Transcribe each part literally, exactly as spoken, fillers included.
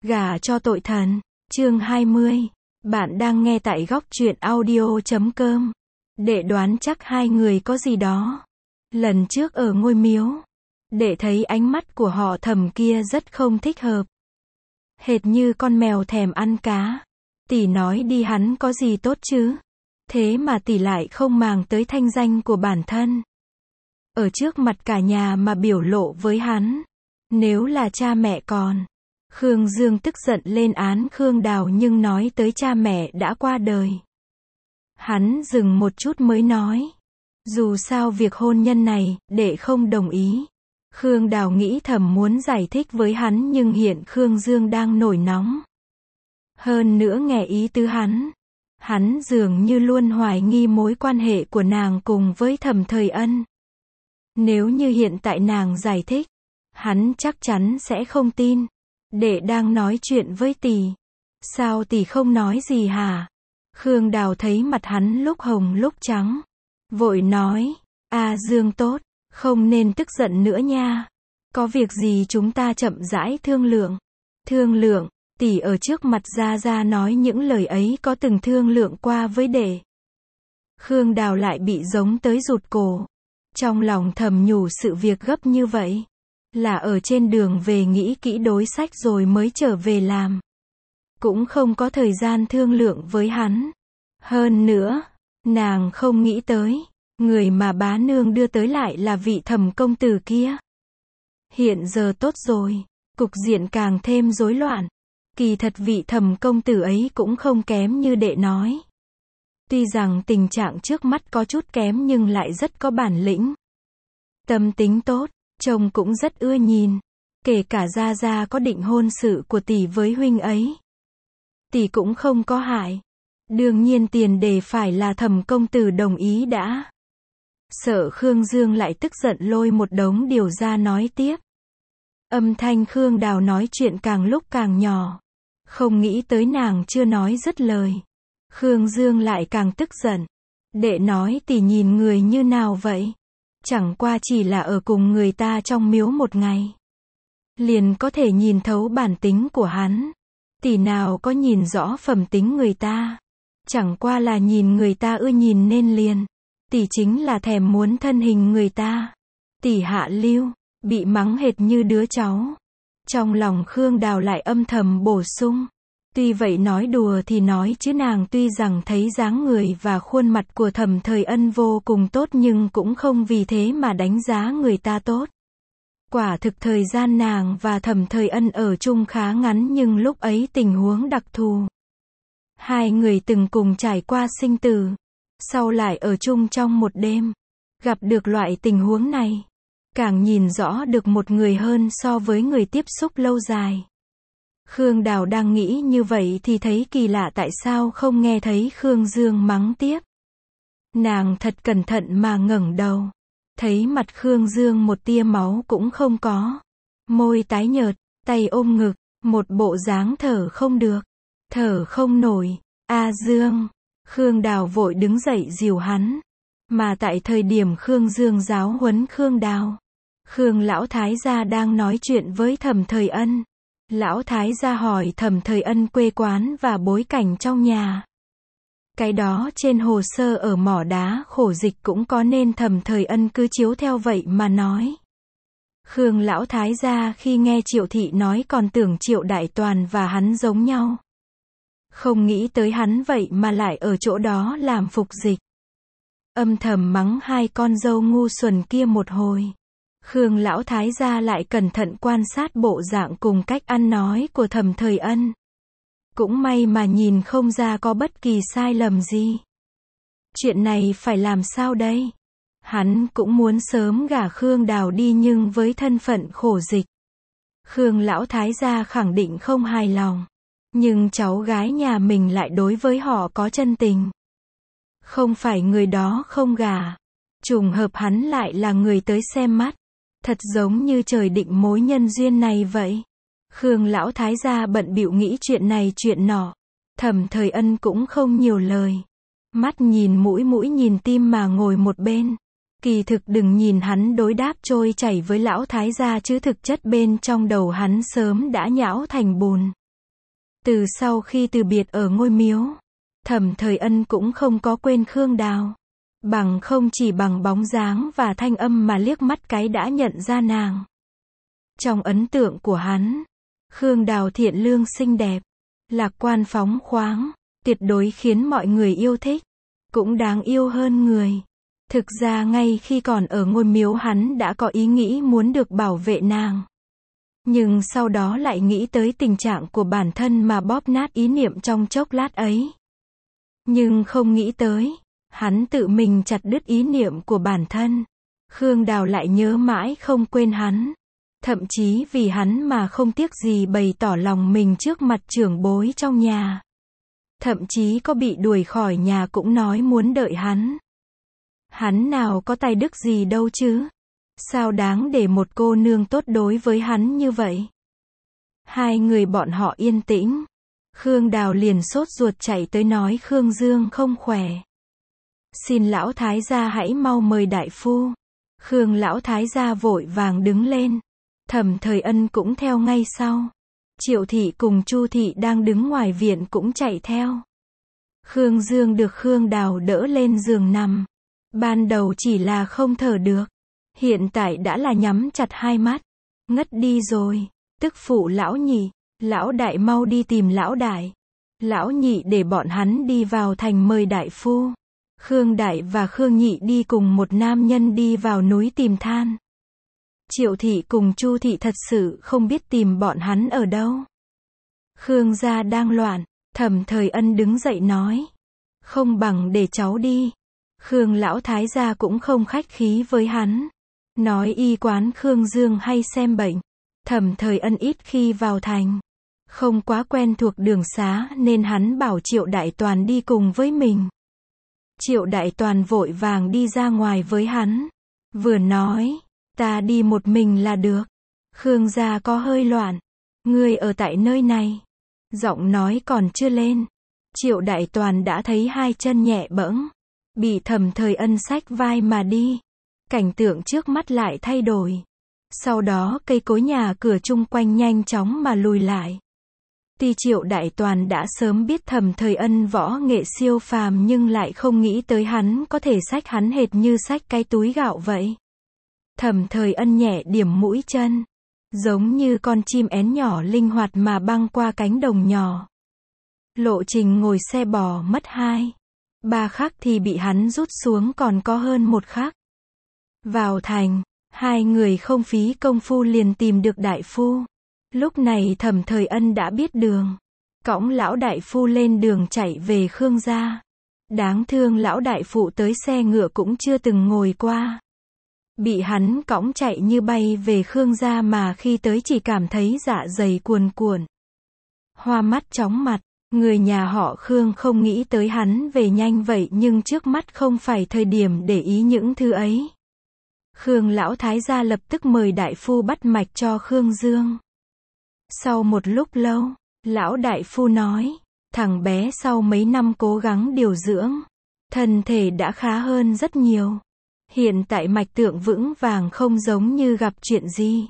Gả cho tội thần. Chương hai mươi. Bạn đang nghe tại góc truyện audio chấm com. Đệ đoán chắc hai người có gì đó. Lần trước ở ngôi miếu, đệ thấy ánh mắt của họ Thẩm kia rất không thích hợp. Hệt như con mèo thèm ăn cá. Tỷ nói đi hắn có gì tốt chứ? Thế mà tỷ lại không màng tới thanh danh của bản thân. Ở trước mặt cả nhà mà biểu lộ với hắn. Nếu là cha mẹ còn. Khương Dương tức giận lên án Khương Đào nhưng nói tới cha mẹ đã qua đời. Hắn dừng một chút mới nói. Dù sao việc hôn nhân này, đệ không đồng ý. Khương Đào nghĩ thầm muốn giải thích với hắn nhưng hiện Khương Dương đang nổi nóng. Hơn nữa nghe ý tứ hắn. Hắn dường như luôn hoài nghi mối quan hệ của nàng cùng với Thẩm Thời Ân. Nếu như hiện tại nàng giải thích, hắn chắc chắn sẽ không tin. Đệ đang nói chuyện với tỷ. Sao tỷ không nói gì hả? Khương Đào thấy mặt hắn lúc hồng lúc trắng. Vội nói, a Dương tốt, không nên tức giận nữa nha. Có việc gì chúng ta chậm rãi thương lượng. Thương lượng, tỷ ở trước mặt Gia Gia nói những lời ấy có từng thương lượng qua với đệ. Khương Đào lại bị giống tới rụt cổ. Trong lòng thầm nhủ sự việc gấp như vậy. Là ở trên đường về nghĩ kỹ đối sách rồi mới trở về làm. Cũng không có thời gian thương lượng với hắn. Hơn nữa, nàng không nghĩ tới, người mà bá nương đưa tới lại là vị Thẩm công tử kia. Hiện giờ tốt rồi, cục diện càng thêm rối loạn. Kỳ thật vị Thẩm công tử ấy cũng không kém như đệ nói. Tuy rằng tình trạng trước mắt có chút kém nhưng lại rất có bản lĩnh. Tâm tính tốt. Chồng cũng rất ưa nhìn. Kể cả Gia Gia có định hôn sự của tỷ với huynh ấy. Tỷ cũng không có hại. Đương nhiên tiền đề phải là Thẩm công tử đồng ý đã. Sợ Khương Dương lại tức giận lôi một đống điều ra nói tiếp. Âm thanh Khương Đào nói chuyện càng lúc càng nhỏ. Không nghĩ tới nàng chưa nói dứt lời. Khương Dương lại càng tức giận. Đệ nói tỷ nhìn người như nào vậy? Chẳng qua chỉ là ở cùng người ta trong miếu một ngày. Liền có thể nhìn thấu bản tính của hắn. Tỷ nào có nhìn rõ phẩm tính người ta. Chẳng qua là nhìn người ta ưa nhìn nên liền. Tỷ chính là thèm muốn thân hình người ta. Tỷ hạ lưu, bị mắng hệt như đứa cháu. Trong lòng Khương Đào lại âm thầm bổ sung. Tuy vậy nói đùa thì nói chứ nàng tuy rằng thấy dáng người và khuôn mặt của Thẩm Thời Ân vô cùng tốt nhưng cũng không vì thế mà đánh giá người ta tốt. Quả thực thời gian nàng và Thẩm Thời Ân ở chung khá ngắn nhưng lúc ấy tình huống đặc thù. Hai người từng cùng trải qua sinh tử, sau lại ở chung trong một đêm. Gặp được loại tình huống này, càng nhìn rõ được một người hơn so với người tiếp xúc lâu dài. Khương Đào đang nghĩ như vậy thì thấy kỳ lạ tại sao không nghe thấy Khương Dương mắng tiếp. Nàng thật cẩn thận mà ngẩng đầu. Thấy mặt Khương Dương một tia máu cũng không có. Môi tái nhợt, tay ôm ngực, một bộ dáng thở không được. Thở không nổi. A Dương. Khương Đào vội đứng dậy dìu hắn. Mà tại thời điểm Khương Dương giáo huấn Khương Đào, Khương Lão Thái gia đang nói chuyện với Thẩm Thời Ân. Lão Thái gia hỏi Thẩm Thời Ân quê quán và bối cảnh trong nhà. Cái đó trên hồ sơ ở mỏ đá khổ dịch cũng có nên Thẩm Thời Ân cứ chiếu theo vậy mà nói. Khương Lão Thái gia khi nghe Triệu Thị nói còn tưởng Triệu Đại Toàn và hắn giống nhau. Không nghĩ tới hắn vậy mà lại ở chỗ đó làm phục dịch. Âm thầm mắng hai con dâu ngu xuẩn kia một hồi. Khương Lão Thái gia lại cẩn thận quan sát bộ dạng cùng cách ăn nói của Thẩm Thời Ân. Cũng may mà nhìn không ra có bất kỳ sai lầm gì. Chuyện này phải làm sao đây? Hắn cũng muốn sớm gả Khương Đào đi nhưng với thân phận khổ dịch. Khương Lão Thái gia khẳng định không hài lòng. Nhưng cháu gái nhà mình lại đối với họ có chân tình. Không phải người đó không gả. Trùng hợp hắn lại là người tới xem mắt. Thật giống như trời định mối nhân duyên này vậy. Khương Lão Thái gia bận bịu nghĩ chuyện này chuyện nọ. Thẩm Thời Ân cũng không nhiều lời. Mắt nhìn mũi mũi nhìn tim mà ngồi một bên. Kỳ thực đừng nhìn hắn đối đáp trôi chảy với Lão Thái gia chứ thực chất bên trong đầu hắn sớm đã nhão thành bùn. Từ sau khi từ biệt ở ngôi miếu, Thẩm Thời Ân cũng không có quên Khương Đào. Bằng không chỉ bằng bóng dáng và thanh âm mà liếc mắt cái đã nhận ra nàng. Trong ấn tượng của hắn, Khương Đào thiện lương xinh đẹp, lạc quan phóng khoáng, tuyệt đối khiến mọi người yêu thích, cũng đáng yêu hơn người. Thực ra ngay khi còn ở ngôi miếu hắn đã có ý nghĩ muốn được bảo vệ nàng. Nhưng sau đó lại nghĩ tới tình trạng của bản thân mà bóp nát ý niệm trong chốc lát ấy. Nhưng không nghĩ tới, hắn tự mình chặt đứt ý niệm của bản thân. Khương Đào lại nhớ mãi không quên hắn. Thậm chí vì hắn mà không tiếc gì bày tỏ lòng mình trước mặt trưởng bối trong nhà. Thậm chí có bị đuổi khỏi nhà cũng nói muốn đợi hắn. Hắn nào có tài đức gì đâu chứ. Sao đáng để một cô nương tốt đối với hắn như vậy? Hai người bọn họ yên tĩnh. Khương Đào liền sốt ruột chạy tới nói Khương Dương không khỏe. Xin lão thái gia hãy mau mời đại phu. Khương lão thái gia vội vàng đứng lên. Thẩm Thời Ân cũng theo ngay sau. Triệu thị cùng Chu thị đang đứng ngoài viện cũng chạy theo. Khương Dương được Khương Đào đỡ lên giường nằm. Ban đầu chỉ là không thở được. Hiện tại đã là nhắm chặt hai mắt. Ngất đi rồi. Tức phụ lão nhị. Lão đại mau đi tìm lão đại. Lão nhị để bọn hắn đi vào thành mời đại phu. Khương đại và Khương nhị đi cùng một nam nhân đi vào núi tìm than. Triệu thị cùng Chu thị thật sự không biết tìm bọn hắn ở đâu. Khương gia đang loạn. Thẩm Thời Ân đứng dậy nói. Không bằng để cháu đi. Khương lão thái gia cũng không khách khí với hắn. Nói y quán Khương Dương hay xem bệnh. Thẩm Thời Ân ít khi vào thành. Không quá quen thuộc đường xá nên hắn bảo Triệu Đại Toàn đi cùng với mình. Triệu Đại Toàn vội vàng đi ra ngoài với hắn. Vừa nói, ta đi một mình là được. Khương gia có hơi loạn. Ngươi ở tại nơi này. Giọng nói còn chưa lên. Triệu Đại Toàn đã thấy hai chân nhẹ bẫng. Bị Thẩm Thời Ân xách vai mà đi. Cảnh tượng trước mắt lại thay đổi. Sau đó cây cối nhà cửa chung quanh nhanh chóng mà lùi lại. Tuy Triệu Đại Toàn đã sớm biết Thẩm Thời Ân võ nghệ siêu phàm nhưng lại không nghĩ tới hắn có thể xách hắn hệt như xách cái túi gạo vậy. Thẩm Thời Ân nhẹ điểm mũi chân. Giống như con chim én nhỏ linh hoạt mà băng qua cánh đồng nhỏ. Lộ trình ngồi xe bò mất hai. Ba khắc thì bị hắn rút xuống còn có hơn một khắc. Vào thành, hai người không phí công phu liền tìm được đại phu. Lúc này Thẩm Thời Ân đã biết đường. Cõng lão đại phu lên đường chạy về Khương gia. Đáng thương lão đại phụ tới xe ngựa cũng chưa từng ngồi qua. Bị hắn cõng chạy như bay về Khương gia mà khi tới chỉ cảm thấy dạ dày cuồn cuộn. Hoa mắt chóng mặt, người nhà họ Khương không nghĩ tới hắn về nhanh vậy nhưng trước mắt không phải thời điểm để ý những thứ ấy. Khương lão thái gia lập tức mời đại phu bắt mạch cho Khương Dương. Sau một lúc lâu, lão đại phu nói, thằng bé sau mấy năm cố gắng điều dưỡng, thân thể đã khá hơn rất nhiều. Hiện tại mạch tượng vững vàng không giống như gặp chuyện gì.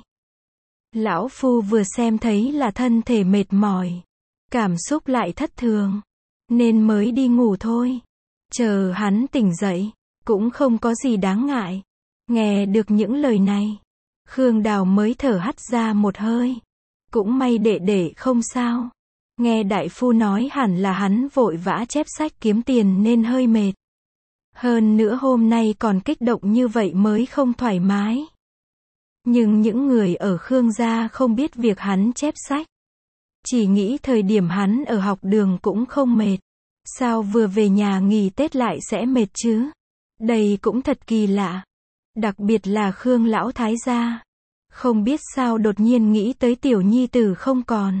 Lão phu vừa xem thấy là thân thể mệt mỏi, cảm xúc lại thất thường, nên mới đi ngủ thôi. Chờ hắn tỉnh dậy, cũng không có gì đáng ngại. Nghe được những lời này, Khương Đào mới thở hắt ra một hơi. Cũng may đệ đệ không sao. Nghe đại phu nói hẳn là hắn vội vã chép sách kiếm tiền nên hơi mệt. Hơn nữa hôm nay còn kích động như vậy mới không thoải mái. Nhưng những người ở Khương gia không biết việc hắn chép sách. Chỉ nghĩ thời điểm hắn ở học đường cũng không mệt. Sao vừa về nhà nghỉ Tết lại sẽ mệt chứ? Đây cũng thật kỳ lạ. Đặc biệt là Khương lão thái gia. Không biết sao đột nhiên nghĩ tới tiểu nhi tử không còn.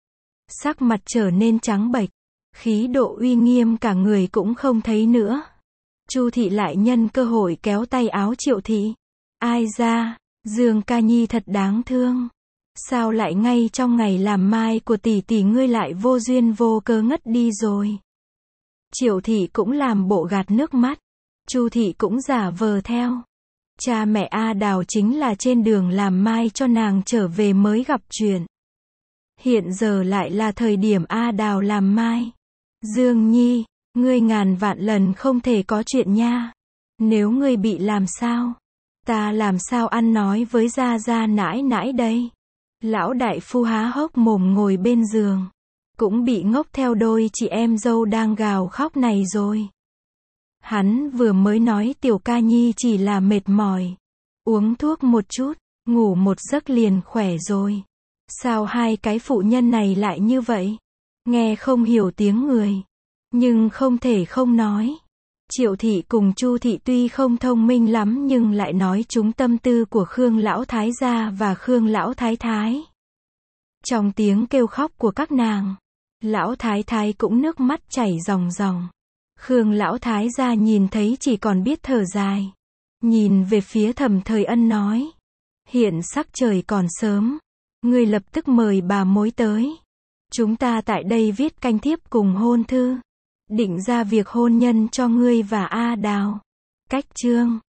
Sắc mặt trở nên trắng bệch. Khí độ uy nghiêm cả người cũng không thấy nữa. Chu thị lại nhân cơ hội kéo tay áo Triệu thị. Ai ra, Dương ca nhi thật đáng thương. Sao lại ngay trong ngày làm mai của tỷ tỷ ngươi lại vô duyên vô cớ ngất đi rồi. Triệu thị cũng làm bộ gạt nước mắt. Chu thị cũng giả vờ theo. Cha mẹ A Đào chính là trên đường làm mai cho nàng trở về mới gặp chuyện. Hiện giờ lại là thời điểm A Đào làm mai. Dương Nhi, ngươi ngàn vạn lần không thể có chuyện nha. Nếu ngươi bị làm sao, ta làm sao ăn nói với gia gia nãi nãi đây. Lão đại phu há hốc mồm ngồi bên giường, cũng bị ngốc theo đôi chị em dâu đang gào khóc này rồi. Hắn vừa mới nói Tiểu Ca Nhi chỉ là mệt mỏi, uống thuốc một chút, ngủ một giấc liền khỏe rồi. Sao hai cái phụ nhân này lại như vậy? Nghe không hiểu tiếng người, nhưng không thể không nói. Triệu thị cùng Chu thị tuy không thông minh lắm nhưng lại nói trúng tâm tư của Khương lão thái gia và Khương lão thái thái. Trong tiếng kêu khóc của các nàng, lão thái thái cũng nước mắt chảy ròng ròng. Khương lão thái gia nhìn thấy chỉ còn biết thở dài, nhìn về phía Thẩm Thời Ân nói: "Hiện sắc trời còn sớm, ngươi lập tức mời bà mối tới. Chúng ta tại đây viết canh thiếp cùng hôn thư, định ra việc hôn nhân cho ngươi và A Đào." Cách chương